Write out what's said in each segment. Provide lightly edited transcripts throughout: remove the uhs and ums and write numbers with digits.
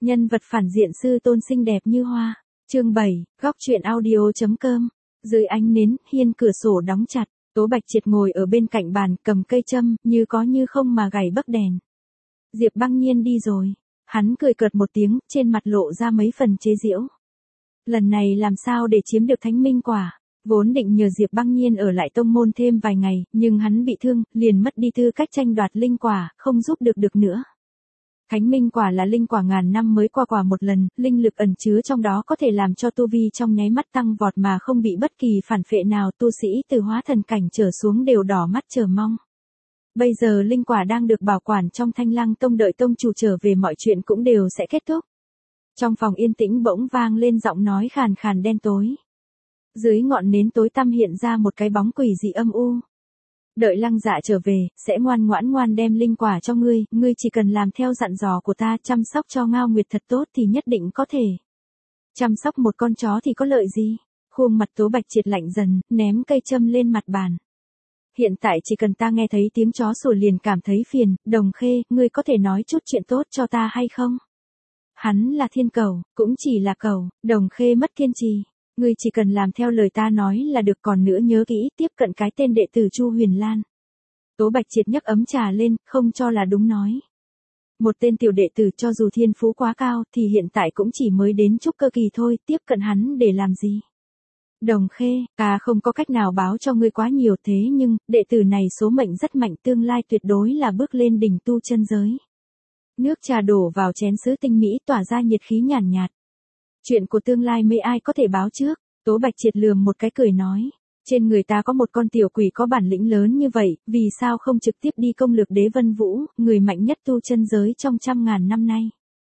Nhân vật phản diện sư tôn xinh đẹp như hoa. Chương 7, góc truyện audio.com. Dưới ánh nến, hiên cửa sổ đóng chặt, Tố Bạch Triệt ngồi ở bên cạnh bàn, cầm cây châm, như có như không mà gảy bấc đèn. Diệp Băng Nhiên đi rồi. Hắn cười cợt một tiếng, trên mặt lộ ra mấy phần chế giễu. Lần này làm sao để chiếm được thánh minh quả? Vốn định nhờ Diệp Băng Nhiên ở lại tông môn thêm vài ngày, nhưng hắn bị thương, liền mất đi tư cách tranh đoạt linh quả, không giúp được nữa. Thánh minh quả là linh quả ngàn năm mới qua quả một lần, linh lực ẩn chứa trong đó có thể làm cho tu vi trong nháy mắt tăng vọt mà không bị bất kỳ phản phệ nào, tu sĩ từ hóa thần cảnh trở xuống đều đỏ mắt chờ mong. Bây giờ linh quả đang được bảo quản trong Thanh Lăng Tông, đợi tông chủ trở về mọi chuyện cũng đều sẽ kết thúc. Trong phòng yên tĩnh bỗng vang lên giọng nói khàn khàn đen tối. Dưới ngọn nến tối tăm hiện ra một cái bóng quỷ dị âm u. Đợi Lăng Dạ trở về, sẽ ngoan ngoãn đem linh quả cho ngươi, ngươi chỉ cần làm theo dặn dò của ta, chăm sóc cho Ngao Nguyệt thật tốt thì nhất định có thể. Chăm sóc một con chó thì có lợi gì? Khuôn mặt Tố Bạch Triệt lạnh dần, ném cây châm lên mặt bàn. Hiện tại chỉ cần ta nghe thấy tiếng chó sủa liền cảm thấy phiền, Đồng Khê, ngươi có thể nói chút chuyện tốt cho ta hay không? Hắn là thiên cầu, cũng chỉ là cầu, Đồng Khê mất kiên trì. Ngươi chỉ cần làm theo lời ta nói là được, còn nữa nhớ kỹ tiếp cận cái tên đệ tử Chu Huyền Lan. Tố Bạch Triệt nhấc ấm trà lên, không cho là đúng nói. Một tên tiểu đệ tử cho dù thiên phú quá cao thì hiện tại cũng chỉ mới đến trúc cơ kỳ thôi, tiếp cận hắn để làm gì? Đồng Khê, ta không có cách nào báo cho ngươi quá nhiều, thế nhưng, đệ tử này số mệnh rất mạnh, tương lai tuyệt đối là bước lên đỉnh tu chân giới. Nước trà đổ vào chén sứ tinh mỹ tỏa ra nhiệt khí nhàn nhạt. Chuyện của tương lai mấy ai có thể báo trước? Tố Bạch Triệt lườm một cái cười nói. Trên người ta có một con tiểu quỷ có bản lĩnh lớn như vậy, vì sao không trực tiếp đi công lược Đế Vân Vũ, người mạnh nhất tu chân giới trong 100.000 năm nay?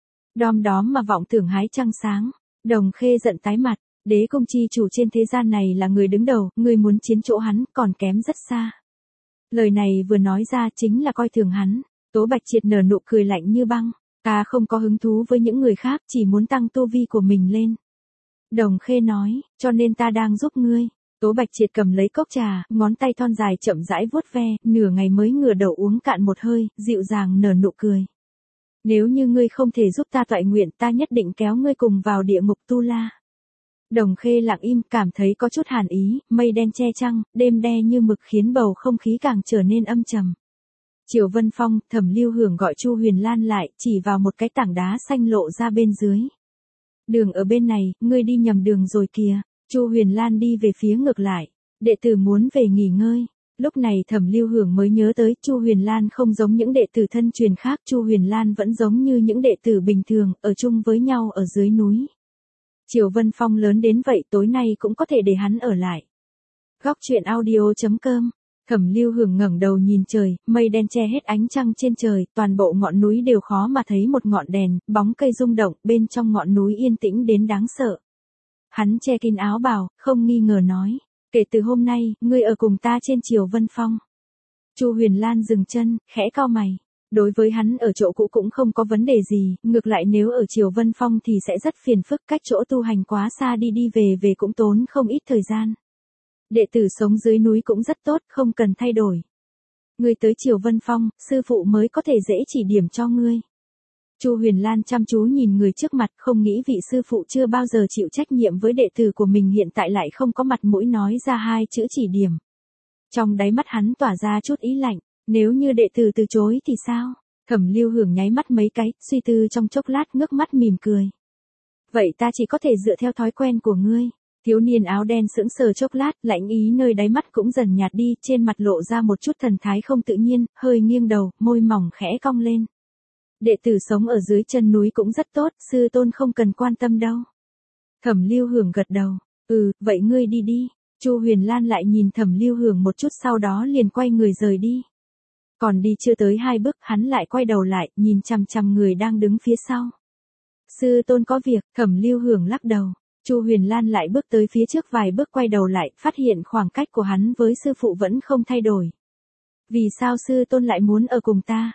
Đom đóm mà vọng tưởng hái trăng sáng. Đồng Khê giận tái mặt. Đế Cung chi chủ trên thế gian này là người đứng đầu, người muốn chiến chỗ hắn còn kém rất xa. Lời này vừa nói ra chính là coi thường hắn. Tố Bạch Triệt nở nụ cười lạnh như băng. Ta không có hứng thú với những người khác, chỉ muốn tăng tu vi của mình lên. Đồng Khê nói, cho nên ta đang giúp ngươi. Tố Bạch Triệt cầm lấy cốc trà, ngón tay thon dài chậm rãi vuốt ve, nửa ngày mới ngửa đầu uống cạn một hơi, dịu dàng nở nụ cười. Nếu như ngươi không thể giúp ta toại nguyện, ta nhất định kéo ngươi cùng vào địa ngục tu la. Đồng Khê lặng im, cảm thấy có chút hàn ý, mây đen che trăng, đêm đe như mực khiến bầu không khí càng trở nên âm trầm. Triều Vân Phong, Thẩm Lưu Hưởng gọi Chu Huyền Lan lại, chỉ vào một cái tảng đá xanh lộ ra bên dưới. Đường ở bên này, ngươi đi nhầm đường rồi kìa. Chu Huyền Lan đi về phía ngược lại. Đệ tử muốn về nghỉ ngơi. Lúc này Thẩm Lưu Hưởng mới nhớ tới Chu Huyền Lan không giống những đệ tử thân truyền khác. Chu Huyền Lan vẫn giống như những đệ tử bình thường, ở chung với nhau ở dưới núi. Triều Vân Phong lớn đến vậy, tối nay cũng có thể để hắn ở lại. Góc truyện audio.com. Thẩm Lưu Hưởng ngẩng đầu nhìn trời, mây đen che hết ánh trăng trên trời, toàn bộ ngọn núi đều khó mà thấy một ngọn đèn, bóng cây rung động, bên trong ngọn núi yên tĩnh đến đáng sợ. Hắn che kín áo bào, không nghi ngờ nói, kể từ hôm nay, ngươi ở cùng ta trên Triều Vân Phong. Chu Huyền Lan dừng chân, khẽ cau mày. Đối với hắn ở chỗ cũ cũng không có vấn đề gì, ngược lại nếu ở Triều Vân Phong thì sẽ rất phiền phức, cách chỗ tu hành quá xa, đi về cũng tốn không ít thời gian. Đệ tử sống dưới núi cũng rất tốt, không cần thay đổi. Ngươi tới Triều Vân Phong, sư phụ mới có thể dễ chỉ điểm cho ngươi. Chu Huyền Lan chăm chú nhìn người trước mặt, không nghĩ vị sư phụ chưa bao giờ chịu trách nhiệm với đệ tử của mình hiện tại lại không có mặt mũi nói ra hai chữ chỉ điểm. Trong đáy mắt hắn tỏa ra chút ý lạnh, nếu như đệ tử từ chối thì sao? Thẩm Lưu Hưởng nháy mắt mấy cái, suy tư trong chốc lát ngước mắt mỉm cười. Vậy ta chỉ có thể dựa theo thói quen của ngươi. Thiếu niên áo đen sững sờ chốc lát, lãnh ý nơi đáy mắt cũng dần nhạt đi, trên mặt lộ ra một chút thần thái không tự nhiên, hơi nghiêng đầu, môi mỏng khẽ cong lên. Đệ tử sống ở dưới chân núi cũng rất tốt, sư tôn không cần quan tâm đâu. Thẩm Lưu Hưởng gật đầu, vậy ngươi đi đi. Chu Huyền Lan lại nhìn Thẩm Lưu Hưởng một chút sau đó liền quay người rời đi. Còn đi chưa tới 2 bước, hắn lại quay đầu lại, nhìn chằm chằm người đang đứng phía sau. Sư tôn có việc, Thẩm Lưu Hưởng lắc đầu. Chu Huyền Lan lại bước tới phía trước vài bước, quay đầu lại, phát hiện khoảng cách của hắn với sư phụ vẫn không thay đổi. Vì sao sư tôn lại muốn ở cùng ta?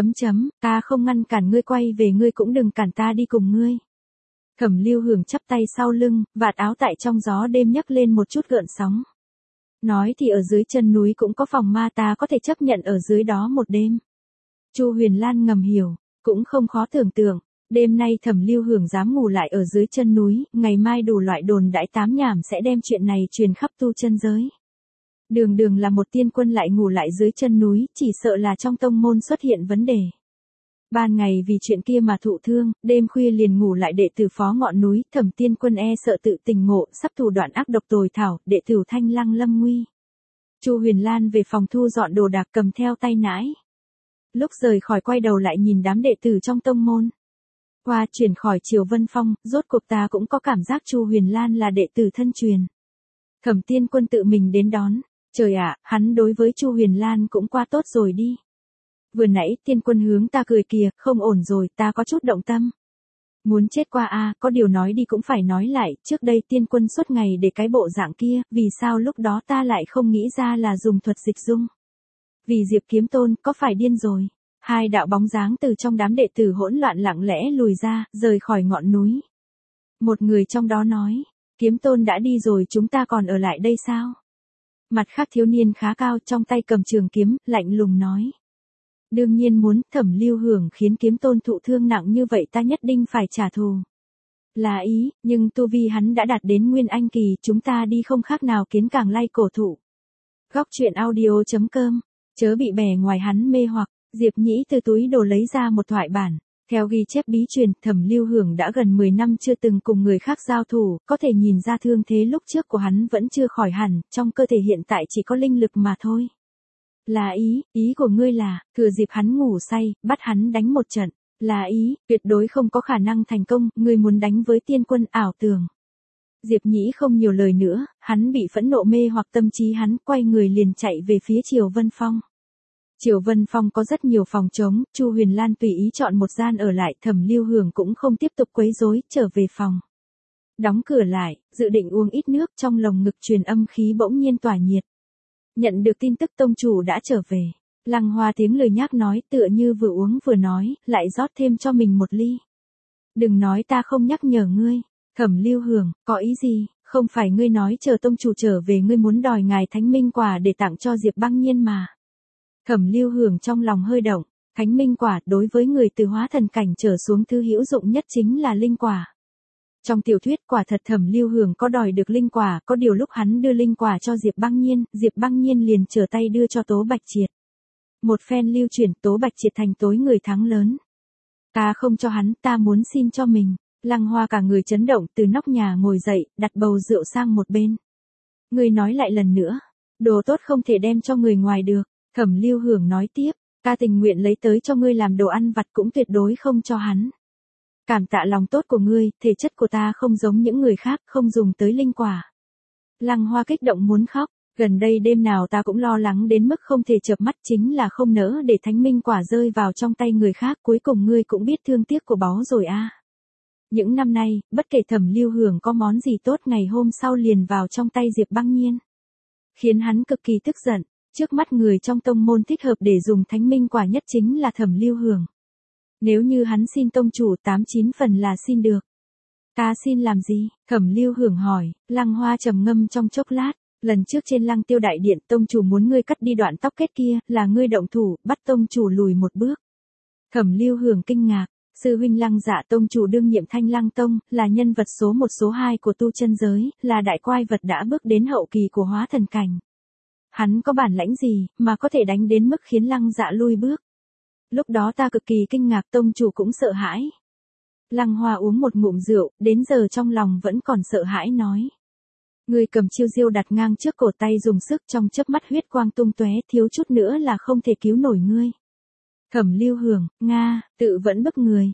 Ta không ngăn cản ngươi quay về, ngươi cũng đừng cản ta đi cùng ngươi. Thẩm Lưu Hưởng chắp tay sau lưng, vạt áo tại trong gió đêm nhấc lên một chút gợn sóng. Nói thì ở dưới chân núi cũng có phòng ma, ta có thể chấp nhận ở dưới đó một đêm. Chu Huyền Lan ngầm hiểu, cũng không khó tưởng tượng. Đêm nay Thẩm Lưu Hưởng dám ngủ lại ở dưới chân núi, ngày mai đủ loại đồn đãi tám nhảm sẽ đem chuyện này truyền khắp tu chân giới. Đường đường là một tiên quân lại ngủ lại dưới chân núi, chỉ sợ là trong tông môn xuất hiện vấn đề. Ban ngày vì chuyện kia mà thụ thương, đêm khuya liền ngủ lại đệ tử phó ngọn núi, Thẩm tiên quân e sợ tự tình ngộ, sắp thủ đoạn ác độc tồi thảo, đệ tử Thanh Lăng lâm nguy. Chu Huyền Lan về phòng thu dọn đồ đạc cầm theo tay nãi. Lúc rời khỏi quay đầu lại nhìn đám đệ tử trong tông môn. Qua chuyển khỏi Triều Vân Phong, rốt cuộc ta cũng có cảm giác Chu Huyền Lan là đệ tử thân truyền. Thẩm tiên quân tự mình đến đón. Trời ạ, hắn đối với Chu Huyền Lan cũng qua tốt rồi đi. Vừa nãy tiên quân hướng ta cười kìa, không ổn rồi, ta có chút động tâm. Muốn chết qua a, có điều nói đi cũng phải nói lại, trước đây tiên quân suốt ngày để cái bộ dạng kia, vì sao lúc đó ta lại không nghĩ ra là dùng thuật dịch dung. Vì Diệp Kiếm Tôn, có phải điên rồi. Hai đạo bóng dáng từ trong đám đệ tử hỗn loạn lặng lẽ lùi ra, rời khỏi ngọn núi. Một người trong đó nói, Kiếm Tôn đã đi rồi chúng ta còn ở lại đây sao? Mặt khác thiếu niên khá cao trong tay cầm trường kiếm, lạnh lùng nói. Đương nhiên muốn, Thẩm Lưu Hưởng khiến Kiếm Tôn thụ thương nặng như vậy ta nhất định phải trả thù. Là ý, nhưng tu vi hắn đã đạt đến Nguyên Anh kỳ, chúng ta đi không khác nào kiến càng lay cổ thụ. Góc truyện audio.com, chớ bị bẻ ngoài hắn mê hoặc, Diệp Nhĩ từ túi đồ lấy ra một thoại bản. Theo ghi chép bí truyền, Thẩm Lưu Hưởng đã gần 10 năm chưa từng cùng người khác giao thủ, có thể nhìn ra thương thế lúc trước của hắn vẫn chưa khỏi hẳn, trong cơ thể hiện tại chỉ có linh lực mà thôi. Là ý của ngươi là, thừa dịp hắn ngủ say, bắt hắn đánh một trận. Là ý, tuyệt đối không có khả năng thành công, ngươi muốn đánh với tiên quân ảo tưởng. Diệp Nhĩ không nhiều lời nữa, hắn bị phẫn nộ mê hoặc tâm trí hắn, quay người liền chạy về phía Triều Vân Phong. Triều Vân Phong có rất nhiều phòng trống, Chu Huyền Lan tùy ý chọn một gian ở lại, Thẩm Lưu Hưởng cũng không tiếp tục quấy rối, trở về phòng. Đóng cửa lại, dự định uống ít nước, trong lồng ngực truyền âm khí bỗng nhiên tỏa nhiệt. Nhận được tin tức tông chủ đã trở về. Lăng Hoa tiếng lời nhác nói tựa như vừa uống vừa nói, lại rót thêm cho mình một ly. Đừng nói ta không nhắc nhở ngươi. Thẩm Lưu Hưởng, có ý gì, không phải ngươi nói chờ tông chủ trở về ngươi muốn đòi ngài Thánh Minh Quả để tặng cho Diệp Băng Nhiên mà. Thẩm Lưu Hưởng trong lòng hơi động, Thánh Minh Quả đối với người từ hóa thần cảnh trở xuống thứ hữu dụng nhất chính là linh quả. Trong tiểu thuyết quả thật Thẩm Lưu Hưởng có đòi được linh quả, có điều lúc hắn đưa linh quả cho Diệp Băng Nhiên liền trở tay đưa cho Tố Bạch Triệt. Một phen lưu chuyển, Tố Bạch Triệt thành tối người thắng lớn. Ta không cho hắn, ta muốn xin cho mình. Lăng Hoa cả người chấn động, từ nóc nhà ngồi dậy, đặt bầu rượu sang một bên. Ngươi nói lại lần nữa, đồ tốt không thể đem cho người ngoài được. Thẩm Lưu Hưởng nói tiếp, ta tình nguyện lấy tới cho ngươi làm đồ ăn vặt cũng tuyệt đối không cho hắn. Cảm tạ lòng tốt của ngươi, thể chất của ta không giống những người khác, không dùng tới linh quả. Lăng Hoa kích động muốn khóc, gần đây đêm nào ta cũng lo lắng đến mức không thể chợp mắt, chính là không nỡ để Thánh Minh Quả rơi vào trong tay người khác, cuối cùng ngươi cũng biết thương tiếc của báu rồi a. Những năm nay, bất kể Thẩm Lưu Hưởng có món gì tốt ngày hôm sau liền vào trong tay Diệp Băng Nhiên. Khiến hắn cực kỳ tức giận, trước mắt người trong tông môn thích hợp để dùng Thánh Minh Quả nhất chính là Thẩm Lưu Hưởng. Nếu như hắn xin tông chủ 89 phần là xin được. Ta xin làm gì? Thẩm Lưu Hưởng hỏi. Lăng Hoa trầm ngâm trong chốc lát. Lần trước trên Lăng Tiêu đại điện tông chủ muốn ngươi cắt đi đoạn tóc kết kia, là ngươi động thủ, bắt tông chủ lùi một bước. Thẩm Lưu Hưởng kinh ngạc. Sư huynh Lăng Dạ tông chủ đương nhiệm Thanh Lăng Tông, là nhân vật số 1 số 2 của tu chân giới, là đại quái vật đã bước đến hậu kỳ của hóa thần cảnh. Hắn có bản lãnh gì, mà có thể đánh đến mức khiến Lăng Dạ lui bước. Lúc đó ta cực kỳ kinh ngạc, tông chủ cũng sợ hãi. Lăng Hoa uống một ngụm rượu, đến giờ trong lòng vẫn còn sợ hãi nói. Ngươi cầm chiêu diêu đặt ngang trước cổ tay dùng sức, trong chớp mắt huyết quang tung tóe, thiếu chút nữa là không thể cứu nổi ngươi. Thẩm Lưu Hưởng, Nga, tự vẫn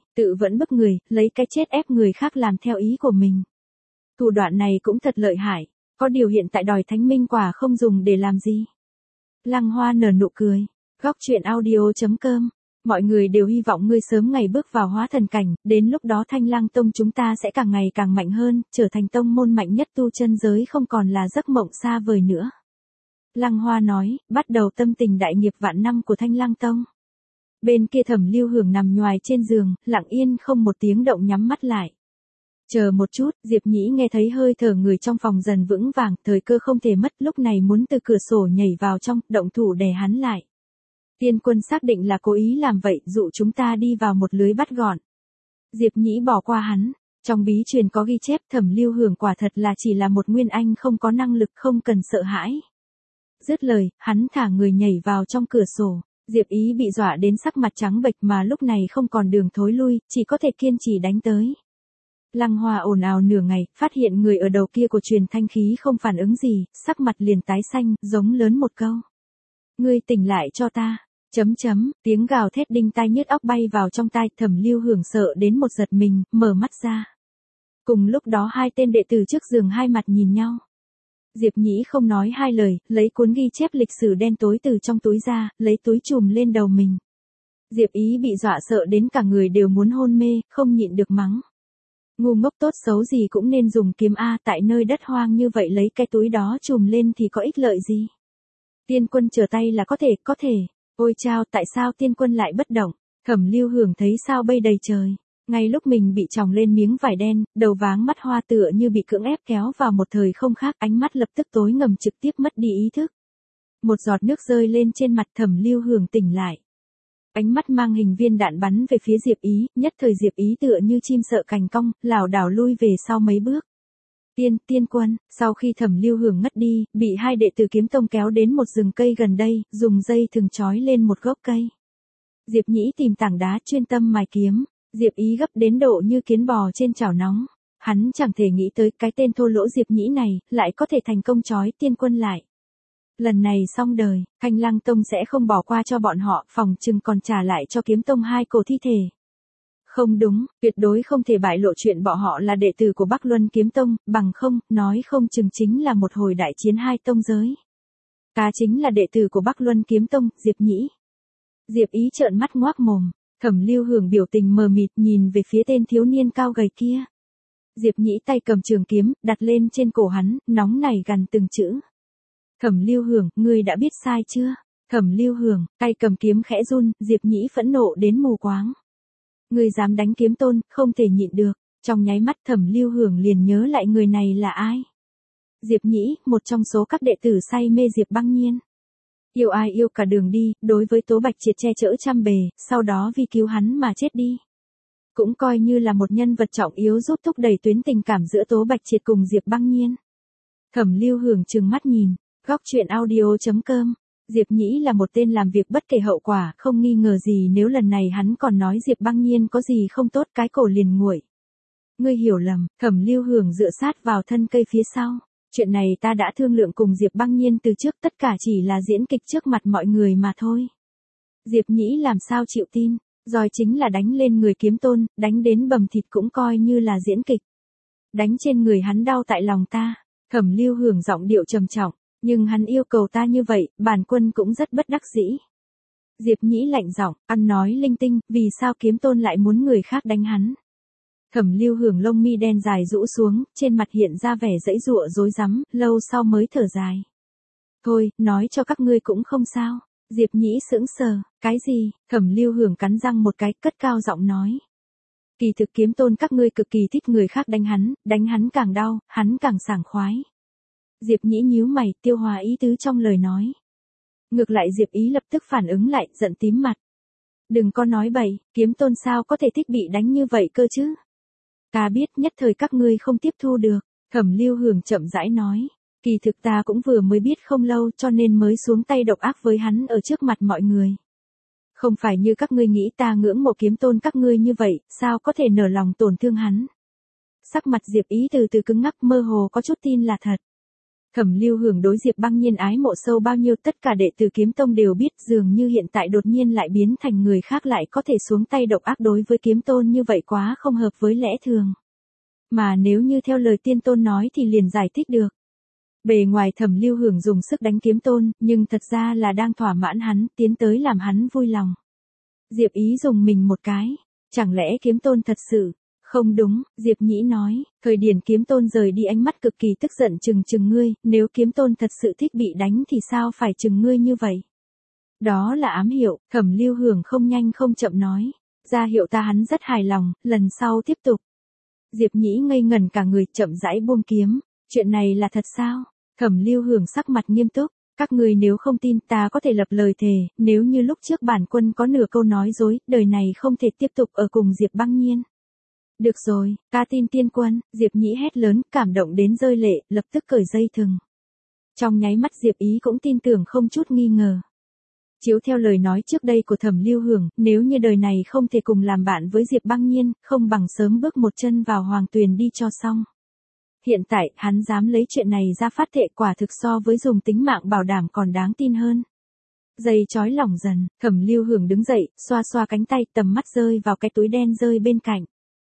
bức người, lấy cái chết ép người khác làm theo ý của mình. Thủ đoạn này cũng thật lợi hại, có điều hiện tại đòi Thánh Minh Quả không dùng để làm gì. Lăng Hoa nở nụ cười. Góc truyện audio.com, mọi người đều hy vọng ngươi sớm ngày bước vào hóa thần cảnh, đến lúc đó Thanh Lăng Tông chúng ta sẽ càng ngày càng mạnh hơn, trở thành tông môn mạnh nhất tu chân giới, không còn là giấc mộng xa vời nữa. Lăng Hoa nói, bắt đầu tâm tình đại nghiệp vạn năm của Thanh Lăng Tông. Bên kia Thẩm Lưu Hưởng nằm nhoài trên giường, lặng yên không một tiếng động nhắm mắt lại. Chờ một chút, Diệp Nhĩ nghe thấy hơi thở người trong phòng dần vững vàng, thời cơ không thể mất, lúc này muốn từ cửa sổ nhảy vào trong, động thủ đè hắn lại. Tiên quân xác định là cố ý làm vậy, dụ chúng ta đi vào một lưới bắt gọn. Diệp Nhĩ bỏ qua hắn. Trong bí truyền có ghi chép Thẩm Lưu Hưởng quả thật là chỉ là một nguyên anh không có năng lực không cần sợ hãi. Dứt lời, hắn thả người nhảy vào trong cửa sổ. Diệp Ý bị dọa đến sắc mặt trắng bệch mà lúc này không còn đường thối lui, chỉ có thể kiên trì đánh tới. Lăng Hoa ồn ào nửa ngày, phát hiện người ở đầu kia của truyền thanh khí không phản ứng gì, sắc mặt liền tái xanh, giống lớn một câu. Ngươi tỉnh lại cho ta. Tiếng gào thét đinh tai nhức óc bay vào trong tai, Thẩm Lưu Hưởng sợ đến một giật mình, mở mắt ra. Cùng lúc đó hai tên đệ tử trước giường hai mặt nhìn nhau. Diệp Nhĩ không nói hai lời, lấy cuốn ghi chép lịch sử đen tối từ trong túi ra, lấy túi trùm lên đầu mình. Diệp Ý bị dọa sợ đến cả người đều muốn hôn mê, không nhịn được mắng. Ngu ngốc tốt xấu gì cũng nên dùng kiếm A, tại nơi đất hoang như vậy lấy cái túi đó trùm lên thì có ích lợi gì. Tiên Quân trở tay là có thể. Ôi chao, tại sao Tiên Quân lại bất động? Thẩm Lưu Hưởng thấy sao bay đầy trời. Ngay lúc mình bị tròng lên miếng vải đen, đầu váng mắt hoa tựa như bị cưỡng ép kéo vào một thời không khác, ánh mắt lập tức tối ngầm trực tiếp mất đi ý thức. Một giọt nước rơi lên trên mặt, Thẩm Lưu Hưởng tỉnh lại. Ánh mắt mang hình viên đạn bắn về phía Diệp Ý, nhất thời Diệp Ý tựa như chim sợ cành cong, lảo đảo lui về sau mấy bước. Tiên Quân, sau khi Thẩm Lưu Hưởng ngất đi, bị hai đệ tử Kiếm Tông kéo đến một rừng cây gần đây, dùng dây thừng trói lên một gốc cây. Diệp Nhĩ tìm tảng đá chuyên tâm mài kiếm, Diệp Ý gấp đến độ như kiến bò trên chảo nóng. Hắn chẳng thể nghĩ tới cái tên thô lỗ Diệp Nhĩ này, lại có thể thành công trói Tiên Quân lại. Lần này xong đời, Thanh Lăng Tông sẽ không bỏ qua cho bọn họ, phòng chừng còn trả lại cho Kiếm Tông hai cổ thi thể. Không đúng, tuyệt đối không thể bại lộ chuyện bọn họ là đệ tử của Bắc Luân Kiếm Tông, bằng không, nói không chừng chính là một hồi đại chiến hai tông giới. Ta chính là đệ tử của Bắc Luân Kiếm Tông, Diệp Nhĩ. Diệp Ý trợn mắt ngoác mồm, Thẩm Lưu Hưởng biểu tình mờ mịt nhìn về phía tên thiếu niên cao gầy kia. Diệp Nhĩ tay cầm trường kiếm, đặt lên trên cổ hắn, nóng nảy gằn từng chữ. Thẩm Lưu Hưởng, ngươi đã biết sai chưa? Thẩm Lưu Hưởng, tay cầm kiếm khẽ run, Diệp Nhĩ phẫn nộ đến mù quáng. Ngươi dám đánh Kiếm Tôn, không thể nhịn được. Trong nháy mắt Thẩm Lưu Hưởng liền nhớ lại người này là ai. Diệp Nhĩ, một trong số các đệ tử say mê Diệp Băng Nhiên. Yêu ai yêu cả đường đi, đối với Tố Bạch Triệt che chở trăm bề, sau đó vì cứu hắn mà chết đi. Cũng coi như là một nhân vật trọng yếu giúp thúc đẩy tuyến tình cảm giữa Tố Bạch Triệt cùng Diệp Băng Nhiên. Thẩm Lưu Hưởng trừng mắt nhìn, góc truyện audio.com. Diệp Nhĩ là một tên làm việc bất kể hậu quả, không nghi ngờ gì nếu lần này hắn còn nói Diệp Băng Nhiên có gì không tốt cái cổ liền nguội. Ngươi hiểu lầm, Thẩm Lưu Hưởng dựa sát vào thân cây phía sau. Chuyện này ta đã thương lượng cùng Diệp Băng Nhiên từ trước, tất cả chỉ là diễn kịch trước mặt mọi người mà thôi. Diệp Nhĩ làm sao chịu tin, rồi chính là đánh lên người Kiếm Tôn, đánh đến bầm thịt cũng coi như là diễn kịch. Đánh trên người hắn đau tại lòng ta. Thẩm Lưu Hưởng giọng điệu trầm trọng, nhưng hắn yêu cầu ta như vậy, bản quân cũng rất bất đắc dĩ. Diệp Nhĩ lạnh giọng, ăn nói linh tinh, vì sao Kiếm Tôn lại muốn người khác đánh hắn? Thẩm Lưu Hưởng lông mi đen dài rũ xuống, trên mặt hiện ra vẻ giãy giụa rối rắm, lâu sau mới thở dài. Thôi, nói cho các ngươi cũng không sao. Diệp Nhĩ sững sờ, cái gì? Thẩm Lưu Hưởng cắn răng một cái, cất cao giọng nói. Kỳ thực Kiếm Tôn các ngươi cực kỳ thích người khác đánh hắn càng đau, hắn càng sảng khoái. Diệp Nhĩ nhíu mày, tiêu hóa ý tứ trong lời nói. Ngược lại Diệp Ý lập tức phản ứng lại, giận tím mặt. Đừng có nói bậy, Kiếm Tôn sao có thể thích bị đánh như vậy cơ chứ? Ta biết nhất thời các ngươi không tiếp thu được, Thẩm Lưu Hưởng chậm rãi nói. Kỳ thực ta cũng vừa mới biết không lâu cho nên mới xuống tay độc ác với hắn ở trước mặt mọi người. Không phải như các ngươi nghĩ ta ngưỡng mộ Kiếm Tôn các ngươi như vậy, sao có thể nở lòng tổn thương hắn? Sắc mặt Diệp Ý từ từ cứng ngắc, mơ hồ có chút tin là thật. Thẩm Lưu Hưởng đối Diệp Băng Nhiên ái mộ sâu bao nhiêu, tất cả đệ tử Kiếm Tông đều biết, dường như hiện tại đột nhiên lại biến thành người khác lại có thể xuống tay độc ác đối với Kiếm Tôn như vậy quá không hợp với lẽ thường. Mà nếu như theo lời Tiên Tôn nói thì liền giải thích được. Bề ngoài Thẩm Lưu Hưởng dùng sức đánh Kiếm Tôn, nhưng thật ra là đang thỏa mãn hắn, tiến tới làm hắn vui lòng. Diệp Ý dùng mình một cái, chẳng lẽ Kiếm Tôn thật sự? Không đúng, Diệp Nhĩ nói, thời điểm Kiếm Tôn rời đi ánh mắt cực kỳ tức giận chừng ngươi, nếu Kiếm Tôn thật sự thích bị đánh thì sao phải chừng ngươi như vậy? Đó là ám hiệu, Thẩm Lưu Hưởng không nhanh không chậm nói, ra hiệu ta hắn rất hài lòng, lần sau tiếp tục. Diệp Nhĩ ngây ngẩn cả người, chậm rãi buông kiếm, chuyện này là thật sao? Thẩm Lưu Hưởng sắc mặt nghiêm túc, các ngươi nếu không tin ta có thể lập lời thề, nếu như lúc trước bản quân có nửa câu nói dối, đời này không thể tiếp tục ở cùng Diệp Băng Nhiên. Được rồi, ca tin tiên quân, Diệp Nhĩ hét lớn, cảm động đến rơi lệ, lập tức cởi dây thừng. Trong nháy mắt Diệp Ý cũng tin tưởng không chút nghi ngờ. Chiếu theo lời nói trước đây của Thẩm Lưu Hưởng, nếu như đời này không thể cùng làm bạn với Diệp Băng Nhiên, không bằng sớm bước một chân vào Hoàng Tuyền đi cho xong. Hiện tại, hắn dám lấy chuyện này ra phát thệ, quả thực so với dùng tính mạng bảo đảm còn đáng tin hơn. Dây chói lỏng dần, Thẩm Lưu Hưởng đứng dậy, xoa xoa cánh tay, tầm mắt rơi vào cái túi đen rơi bên cạnh.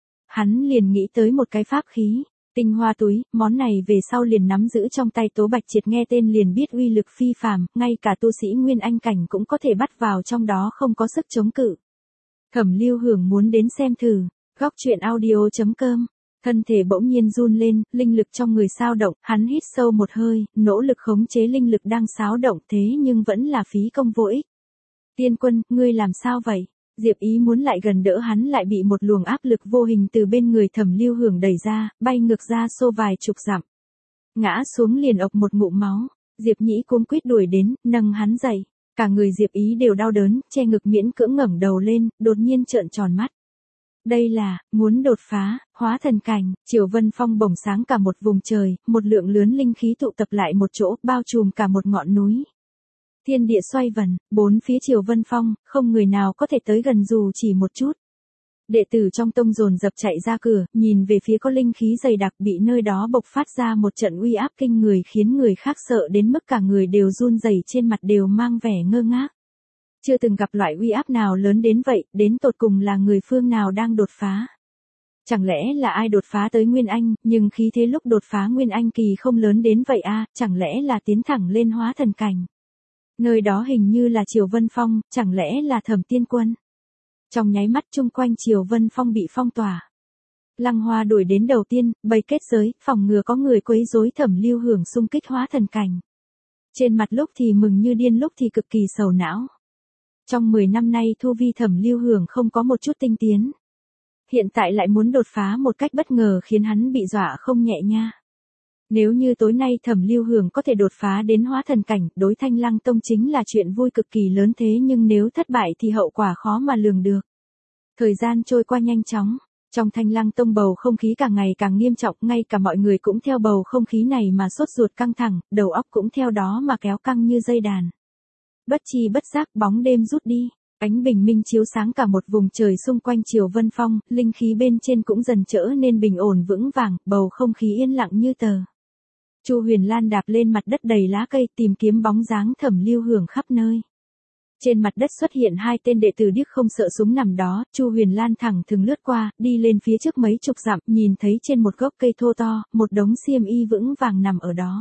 Hắn liền nghĩ tới một cái pháp khí, tinh hoa túi, món này về sau liền nắm giữ trong tay Tố Bạch Triệt, nghe tên liền biết uy lực phi phàm, ngay cả tu sĩ Nguyên Anh cảnh cũng có thể bắt vào trong đó không có sức chống cự. Thẩm Lưu Hưởng muốn đến xem thử, góc truyện audio.com. Thân thể bỗng nhiên run lên, linh lực trong người xao động, hắn hít sâu một hơi, nỗ lực khống chế linh lực đang xáo động, thế nhưng vẫn là phí công vô ích. Tiên quân, ngươi làm sao vậy? Diệp Ý muốn lại gần đỡ hắn, lại bị một luồng áp lực vô hình từ bên người Thẩm Lưu Hưởng đẩy ra, bay ngược ra xô vài chục dặm. Ngã xuống liền ộc một ngụm máu, Diệp Nhĩ cuống quýt đuổi đến, nâng hắn dậy. Cả người Diệp Ý đều đau đớn, che ngực miễn cưỡng ngẩng đầu lên, đột nhiên trợn tròn mắt. Đây là, muốn đột phá, hóa thần cảnh, Triều Vân Phong bồng sáng cả một vùng trời, một lượng lớn linh khí tụ tập lại một chỗ, bao trùm cả một ngọn núi. Thiên địa xoay vần, bốn phía Triều Vân Phong, không người nào có thể tới gần dù chỉ một chút. Đệ tử trong tông dồn dập chạy ra cửa, nhìn về phía có linh khí dày đặc, bị nơi đó bộc phát ra một trận uy áp kinh người, khiến người khác sợ đến mức cả người đều run rẩy, trên mặt đều mang vẻ ngơ ngác. Chưa từng gặp loại uy áp nào lớn đến vậy, đến tột cùng là người phương nào đang đột phá. Chẳng lẽ là ai đột phá tới Nguyên Anh, nhưng khí thế lúc đột phá Nguyên Anh kỳ không lớn đến vậy à, chẳng lẽ là tiến thẳng lên hóa thần cảnh. Nơi đó hình như là Triều Vân Phong, chẳng lẽ là Thẩm tiên quân. Trong nháy mắt chung quanh Triều Vân Phong bị phong tỏa. Lăng Hoa đuổi đến đầu tiên, bày kết giới, phòng ngừa có người quấy rối Thẩm Lưu Hưởng xung kích hóa thần cảnh. Trên mặt lúc thì mừng như điên, lúc thì cực kỳ sầu não. Trong 10 năm nay tu vi Thẩm Lưu Hưởng không có một chút tinh tiến. Hiện tại lại muốn đột phá một cách bất ngờ khiến hắn bị dọa không nhẹ nha. Nếu như tối nay Thẩm Lưu Hưởng có thể đột phá đến hóa thần cảnh, đối Thanh Lăng Tông chính là chuyện vui cực kỳ lớn, thế nhưng nếu thất bại thì hậu quả khó mà lường được. Thời gian trôi qua nhanh chóng, trong Thanh Lăng Tông bầu không khí càng ngày càng nghiêm trọng, ngay cả mọi người cũng theo bầu không khí này mà sốt ruột căng thẳng, đầu óc cũng theo đó mà kéo căng như dây đàn. Bất chi bất giác bóng đêm rút đi, ánh bình minh chiếu sáng cả một vùng trời xung quanh Triều Vân Phong, linh khí bên trên cũng dần trở nên bình ổn vững vàng, bầu không khí yên lặng như tờ. Chu Huyền Lan đạp lên mặt đất đầy lá cây, tìm kiếm bóng dáng Thẩm Lưu Hưởng khắp nơi. Trên mặt đất xuất hiện hai tên đệ tử điếc không sợ súng nằm đó, Chu Huyền Lan thẳng thừng lướt qua, đi lên phía trước mấy chục dặm, nhìn thấy trên một gốc cây thô to, một đống xiêm y vững vàng nằm ở đó.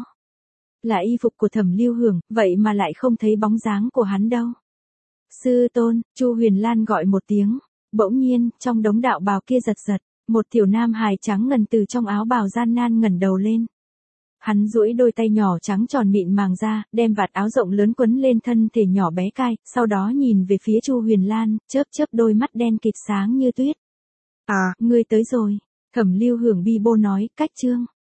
Là y phục của Thẩm Lưu Hưởng, vậy mà lại không thấy bóng dáng của hắn đâu. Sư tôn, Chu Huyền Lan gọi một tiếng, bỗng nhiên, trong đống đạo bào kia giật giật, một tiểu nam hài trắng ngần từ trong áo bào gian nan ngẩng đầu lên. Hắn duỗi đôi tay nhỏ trắng tròn mịn màng ra, đem vạt áo rộng lớn quấn lên thân thể nhỏ bé cai, sau đó nhìn về phía Chu Huyền Lan, chớp chớp đôi mắt đen kịt sáng như tuyết. À, ngươi tới rồi. Thẩm Lưu Hưởng bi bô nói, cách chương.